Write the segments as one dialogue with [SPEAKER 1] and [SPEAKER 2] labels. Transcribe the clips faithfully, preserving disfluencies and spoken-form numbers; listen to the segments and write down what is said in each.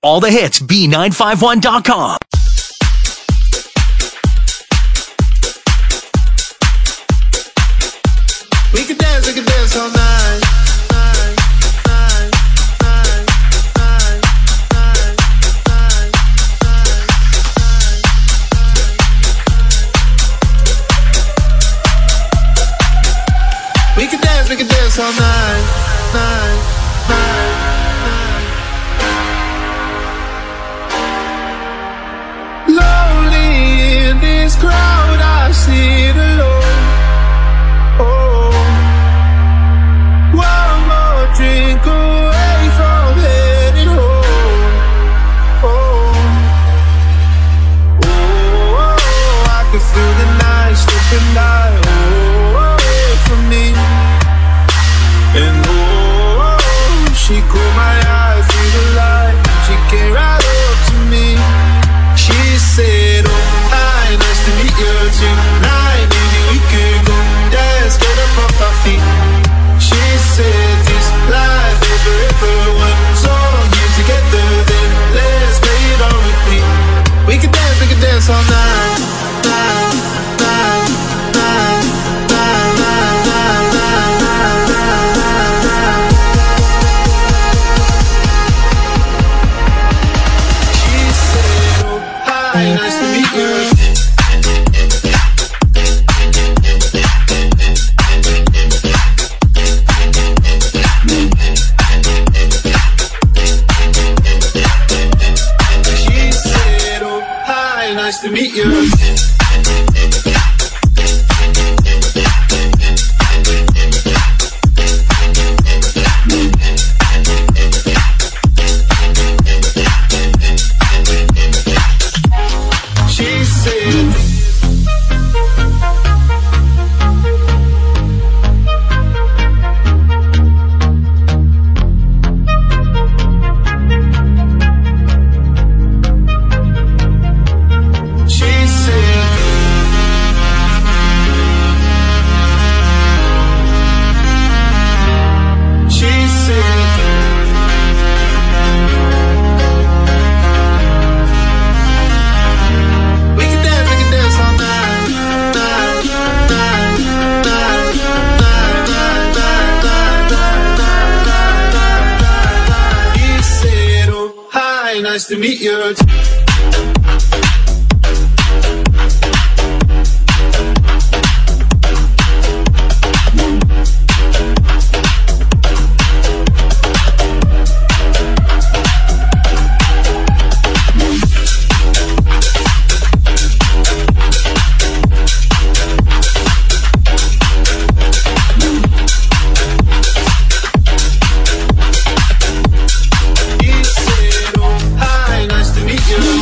[SPEAKER 1] All the hits, B nine five one dot com.
[SPEAKER 2] We could dance, we could dance all night. We could dance, we could dance all night, night, night, night. Lonely in this crowd, I sit alone. Oh, one more drink away from heading home. Oh, oh, I can feel the night slipping by. Oh, away from me. And oh, she caught my eye through the light. She came right up to me. She said, oh, hi, nice to meet you tonight. Maybe we could go dance, get up off our feet. She said, this life is forever. One song here together, then let's play it on repeat. We could dance, we could dance all night, night, night, night, night, night, night, night, night. She said, oh, hi, nice to meet you. She said, oh, hi, nice to meet you. She said, she said, she said, we can dance, we can dance all night, night, night, night, night, night, night, night, night, night, night. He said, oh, hi, nice to meet you. He said, oh, hi, nice to meet you.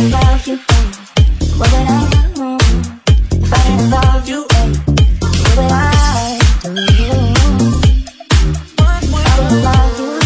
[SPEAKER 3] involve you, babe? What would I do if I didn't involve you, babe? What would I do? I would involve you.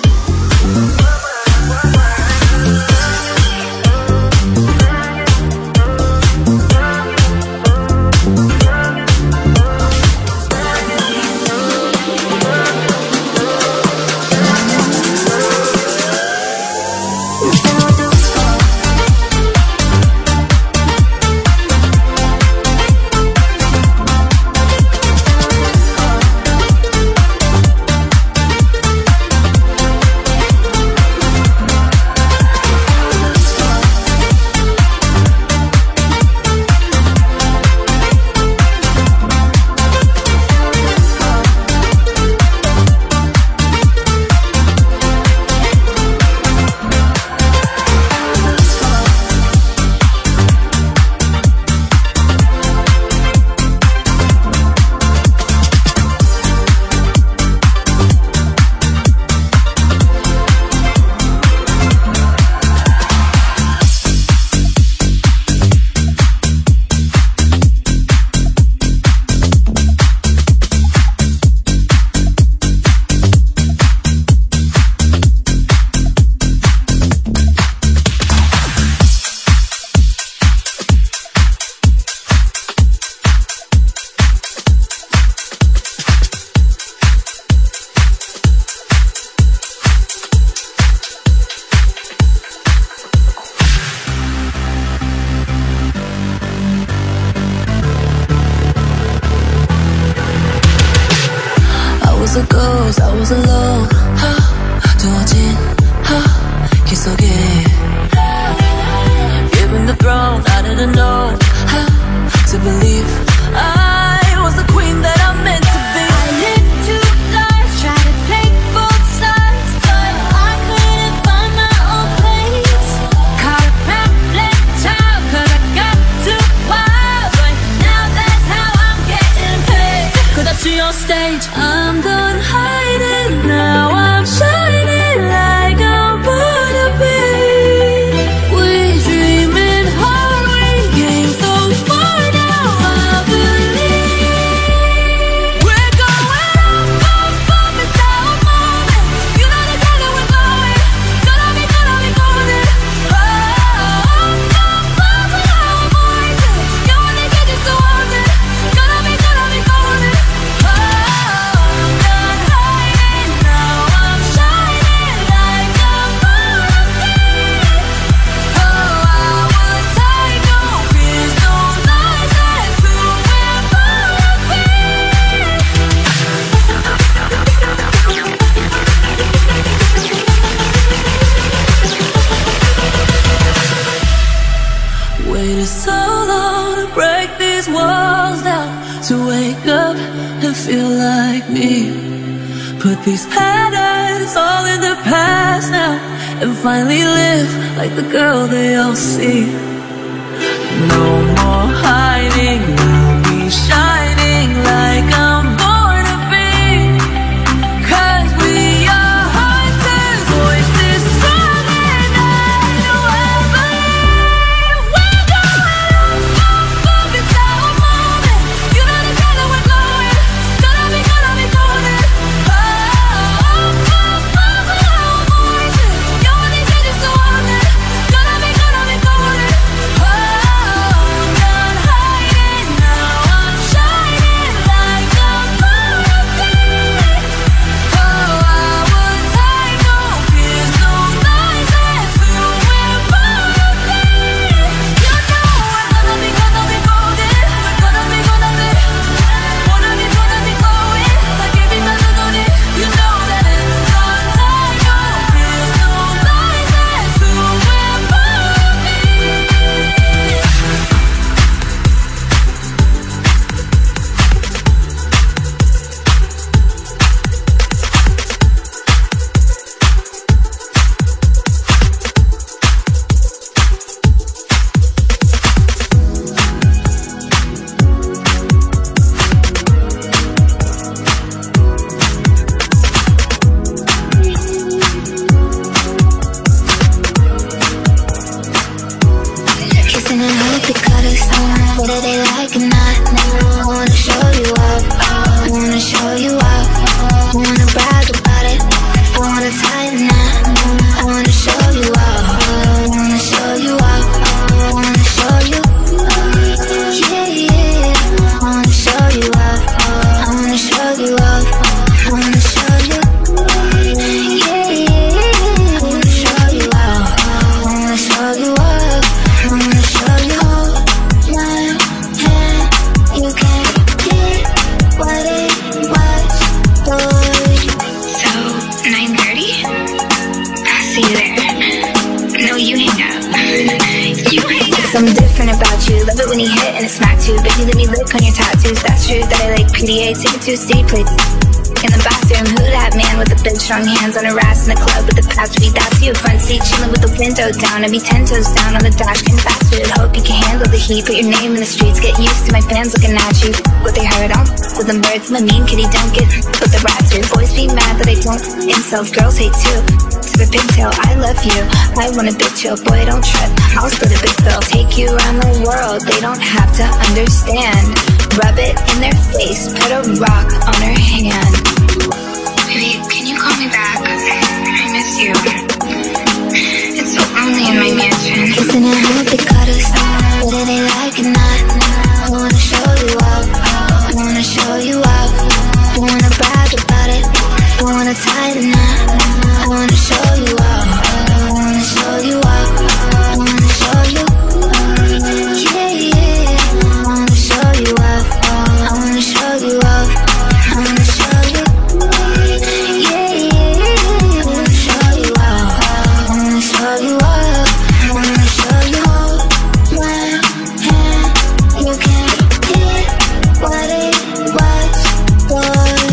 [SPEAKER 4] These patterns all in the past now, and finally live like the girl they all see. No more hiding, I'll be shining like I'm born to be. 'Cause we are hunters, voices strong and I know I believe. We're going up, up, up, it's our moment. You know the kind that we're going. Gonna be, gonna be golden. Gonna be, gonna be golden. Oh, I'm not hiding.
[SPEAKER 3] cutters, whether they like or not. I wanna show you up, I wanna show you up. I wanna brag about it, I wanna tie the knot. I wanna show you up, I wanna show you up. I wanna show you, yeah, yeah. I wanna show you up, I wanna show you up. I wanna show you, yeah, yeah. I wanna show you up, I wanna show you up. I wanna show you, hold my hand. You can't get what it was, boy.
[SPEAKER 5] So, nine thirty? I'll see you there. No, you hang out. You hang out.
[SPEAKER 3] Something different about you. Love it when you hit and it smacks you. Baby, let me lick on your tattoos. That's true that I like P D A. Take it to a city plate in the bathroom. Who that man with the big strong hands on her ass in the club with the past beat? That's you. Front seat chilling with the window down. I be ten toes down on the dash getting fast food. Hope you can handle the heat. Put your name in the streets. Get used to my fans looking at you. What they heard on with them birds. I'm a mean kitty. Don't get with the rat too. Boys be mad that I don't insult. Girls hate too. To the pigtail, I love you. I want a big chill. Boy, don't trip. I'll split a big bill. Take you around the world. They don't have to understand. Rub it in their face. Put a rock on her hand.
[SPEAKER 5] Baby, can you call me back? I miss you. It's so lonely in my mansion.
[SPEAKER 3] Kissing and hold the cutters, whether they like or not. I wanna show you up, I wanna show you up. I wanna brag about it, I wanna tie the knot. I wanna show you up, I wanna show you up. I wanna show you, yeah, yeah. I wanna show you up, I wanna show you up. I wanna show you, yeah, yeah. I wanna show you up, I wanna show you up. I wanna show you, hold my hand. You can't get what it was, boy.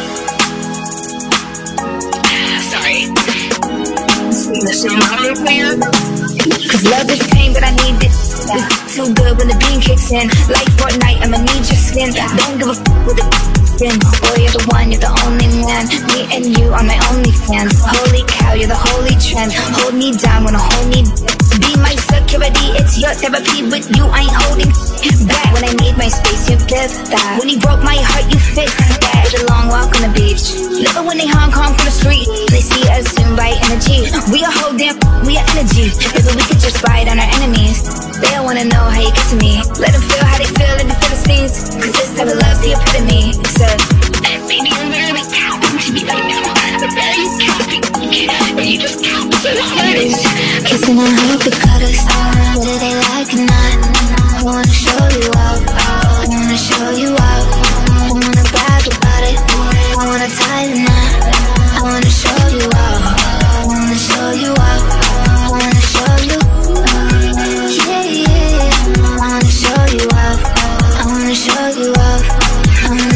[SPEAKER 5] Sorry. Listen,
[SPEAKER 3] Cause love is pain, but I need it. It's too good when the beam kicks in. Like Fortnite, I'ma need your skin. Don't give a f with the skin. Boy, you're the one, you're the only man. Me and you are my only fans. Holy cow, you're the holy trend. Hold me down, wanna hold me be my security, it's your therapy. With you, I ain't holding back. When I made my space, you give that. When you broke my heart, you fixed that. Did a long walk on the beach. Love it when they Hong Kong from the street. They see us in right energy. We are whole damn, we are energy. Maybe we could just ride on our enemies. They don't wanna know how you get to me. Let them feel how they feel in the Philistines. Cause this type of love's the epitome. So,
[SPEAKER 5] baby, you're literally counting to me right now. I'm very counting. You just count so hard.
[SPEAKER 3] kissing and hold the cutters, whether they like or not. I wanna show you up, I wanna show you up. I wanna brag about it, I wanna tie the knot. I wanna show you up, I wanna show you up. I wanna show you, yeah, yeah. I wanna show you up, I wanna show you up. I wanna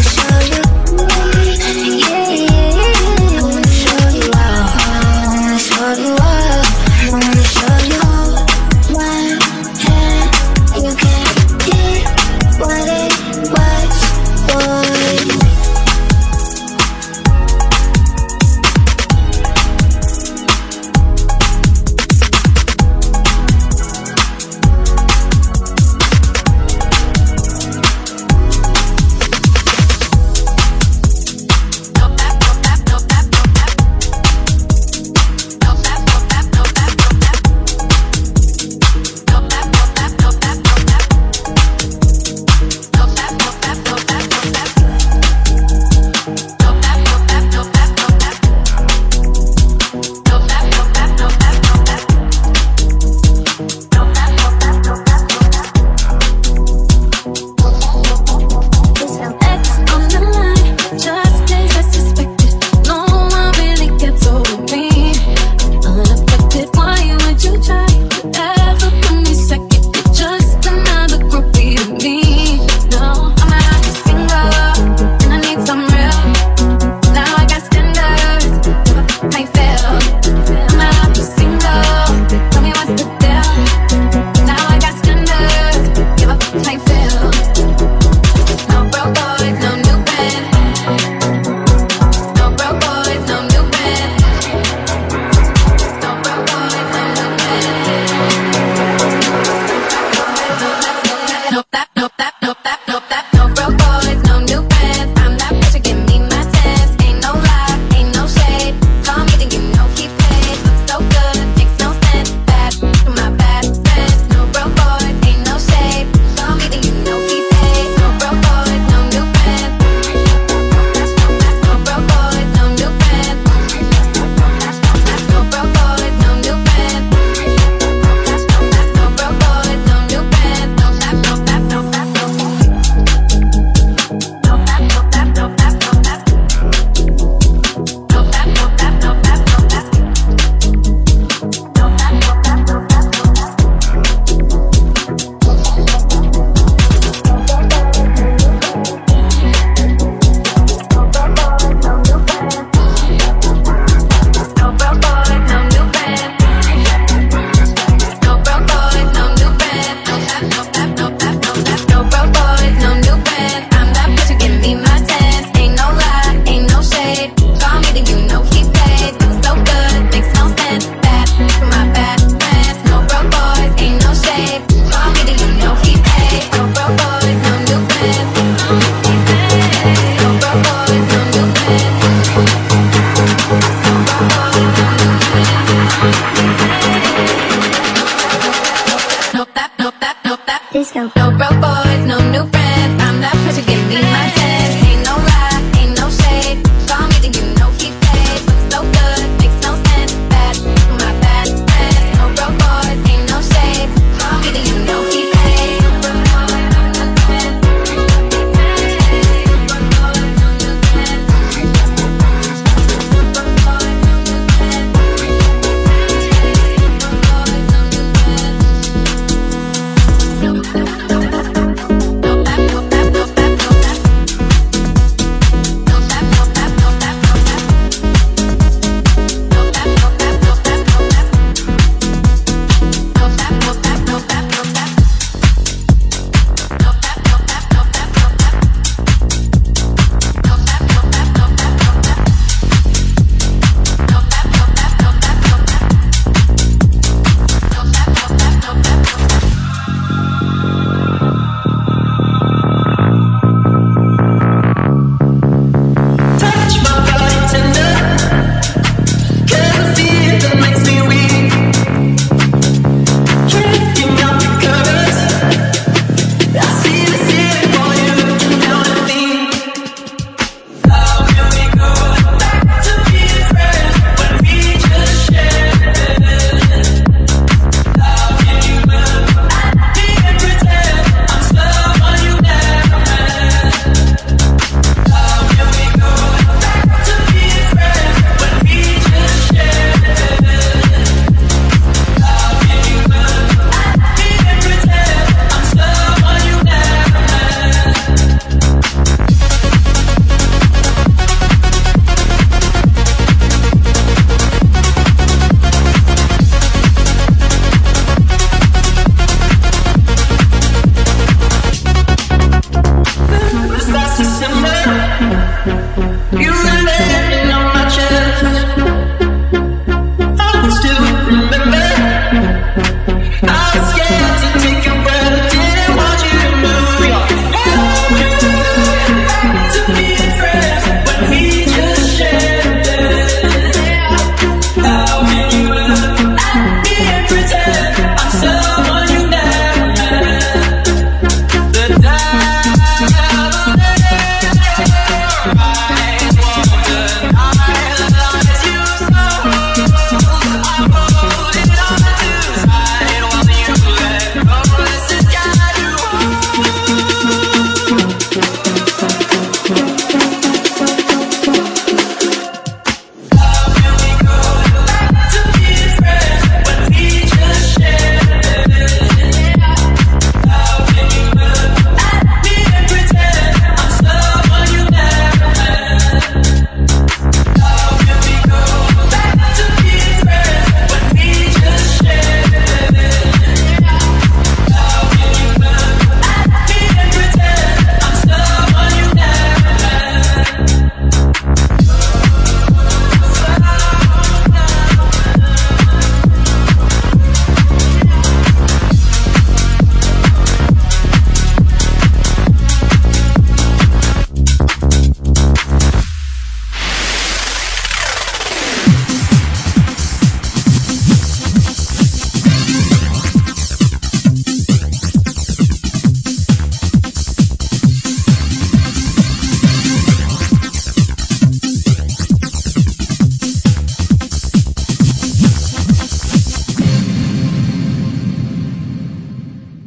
[SPEAKER 3] no, no broke boy.